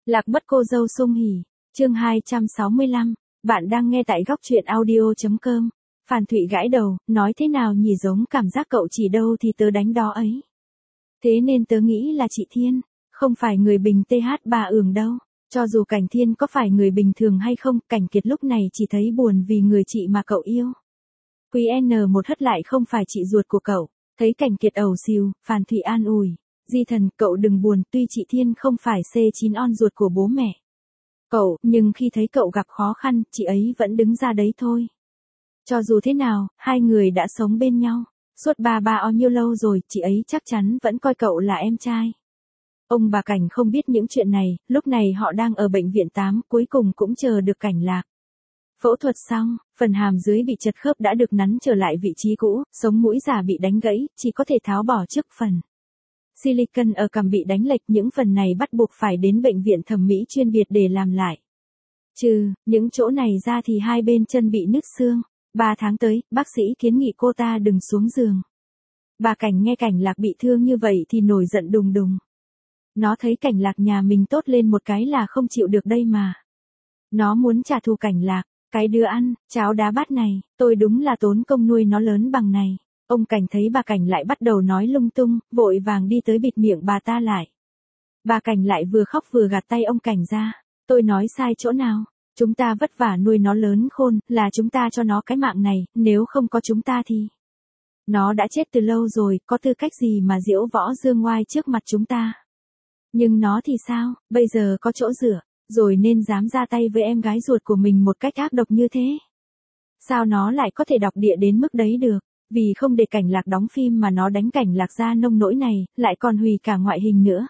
Lạc mất cô dâu Sung Hỉ, chương 265, bạn đang nghe tại góc truyện audio.com. Phan Thụy gãi đầu, nói thế nào nhỉ, giống cảm giác cậu chỉ đâu thì tớ đánh đó ấy. Thế nên tớ nghĩ là chị Thiên, không phải người bình TH3 ưởng đâu. Cho dù Cảnh Thiên có phải người bình thường hay không, Cảnh Kiệt lúc này chỉ thấy buồn vì người chị mà cậu yêu. Quý N một hất lại không phải chị ruột của cậu, thấy Cảnh Kiệt ầu xìu, Phan Thụy an ủi. Di Thần, cậu đừng buồn, tuy chị Thiên không phải C9 on ruột của bố mẹ cậu, nhưng khi thấy cậu gặp khó khăn, chị ấy vẫn đứng ra đấy thôi. Cho dù thế nào, hai người đã sống bên nhau suốt bao nhiêu lâu rồi, chị ấy chắc chắn vẫn coi cậu là em trai. Ông bà Cảnh không biết những chuyện này, lúc này họ đang ở bệnh viện 8, cuối cùng cũng chờ được Cảnh Lạc. Phẫu thuật xong, phần hàm dưới bị chật khớp đã được nắn trở lại vị trí cũ, sống mũi giả bị đánh gãy, chỉ có thể tháo bỏ trước phần. Silicon ở cằm bị đánh lệch, những phần này bắt buộc phải đến bệnh viện thẩm mỹ chuyên biệt để làm lại. Trừ những chỗ này ra thì hai bên chân bị nứt xương. 3 tháng tới, bác sĩ kiến nghị cô ta đừng xuống giường. Bà Cảnh nghe Cảnh Lạc bị thương như vậy thì nổi giận đùng đùng. Nó thấy Cảnh Lạc nhà mình tốt lên một cái là không chịu được đây mà. Nó muốn trả thù Cảnh Lạc, cái đứa ăn cháo đá bát này, tôi đúng là tốn công nuôi nó lớn bằng này. Ông Cảnh thấy bà Cảnh lại bắt đầu nói lung tung, vội vàng đi tới bịt miệng bà ta lại. Bà Cảnh lại vừa khóc vừa gạt tay ông Cảnh ra. Tôi nói sai chỗ nào? Chúng ta vất vả nuôi nó lớn khôn, là chúng ta cho nó cái mạng này, nếu không có chúng ta thì nó đã chết từ lâu rồi, có tư cách gì mà diễu võ dương ngoai trước mặt chúng ta. Nhưng nó thì sao, bây giờ có chỗ dựa, rồi nên dám ra tay với em gái ruột của mình một cách ác độc như thế. Sao nó lại có thể độc địa đến mức đấy được? Vì không để Cảnh Lạc đóng phim mà nó đánh Cảnh Lạc ra nông nỗi này, lại còn hủy cả ngoại hình nữa.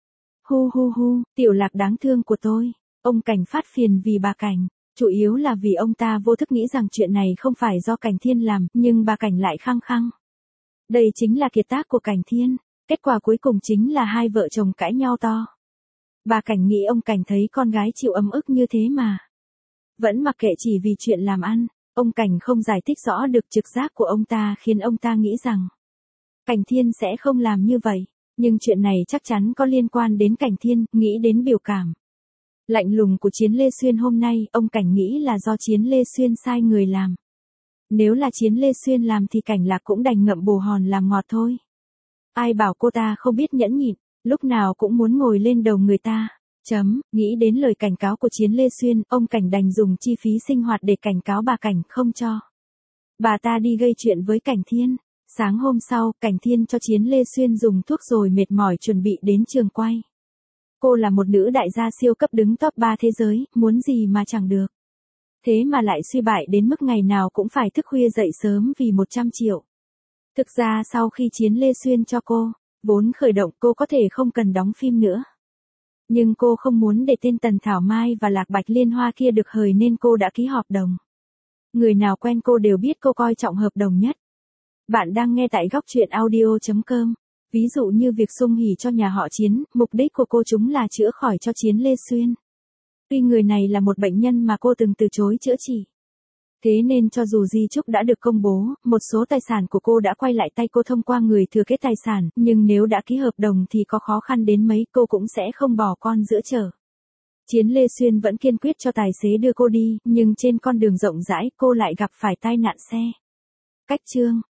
Hu hu hu, tiểu Lạc đáng thương của tôi. Ông Cảnh phát phiền vì bà Cảnh, chủ yếu là vì ông ta vô thức nghĩ rằng chuyện này không phải do Cảnh Thiên làm, nhưng bà Cảnh lại khăng khăng. Đây chính là kiệt tác của Cảnh Thiên, kết quả cuối cùng chính là hai vợ chồng cãi nhau to. Bà Cảnh nghĩ ông Cảnh thấy con gái chịu ấm ức như thế mà vẫn mặc kệ chỉ vì chuyện làm ăn. Ông Cảnh không giải thích rõ được trực giác của ông ta khiến ông ta nghĩ rằng Cảnh Thiên sẽ không làm như vậy, nhưng chuyện này chắc chắn có liên quan đến Cảnh Thiên, nghĩ đến biểu cảm lạnh lùng của Chiến Lê Xuyên hôm nay, ông Cảnh nghĩ là do Chiến Lê Xuyên sai người làm. Nếu là Chiến Lê Xuyên làm thì Cảnh Lạc cũng đành ngậm bồ hòn làm ngọt thôi. Ai bảo cô ta không biết nhẫn nhịn, lúc nào cũng muốn ngồi lên đầu người ta. Nghĩ đến lời cảnh cáo của Chiến Lê Xuyên, ông Cảnh đành dùng chi phí sinh hoạt để cảnh cáo bà Cảnh không cho bà ta đi gây chuyện với Cảnh Thiên. Sáng hôm sau, Cảnh Thiên cho Chiến Lê Xuyên dùng thuốc rồi mệt mỏi chuẩn bị đến trường quay. Cô là một nữ đại gia siêu cấp đứng top 3 thế giới, muốn gì mà chẳng được. Thế mà lại suy bại đến mức ngày nào cũng phải thức khuya dậy sớm vì 100 triệu. Thực ra sau khi Chiến Lê Xuyên cho cô vốn khởi động, cô có thể không cần đóng phim nữa. Nhưng cô không muốn để tên Tần Thảo Mai và Lạc Bạch Liên Hoa kia được hời nên cô đã ký hợp đồng. Người nào quen cô đều biết cô coi trọng hợp đồng nhất. Bạn đang nghe tại góc truyện audio.com. Ví dụ như việc Sung Hỉ cho nhà họ Chiến, mục đích của cô chúng là chữa khỏi cho Chiến Lê Xuyên. Tuy người này là một bệnh nhân mà cô từng từ chối chữa trị. Thế nên cho dù di chúc đã được công bố, một số tài sản của cô đã quay lại tay cô thông qua người thừa kế tài sản, nhưng nếu đã ký hợp đồng thì có khó khăn đến mấy cô cũng sẽ không bỏ con giữa chợ. Chiến Lê Xuyên vẫn kiên quyết cho tài xế đưa cô đi, nhưng trên con đường rộng rãi cô lại gặp phải tai nạn xe. Cách chương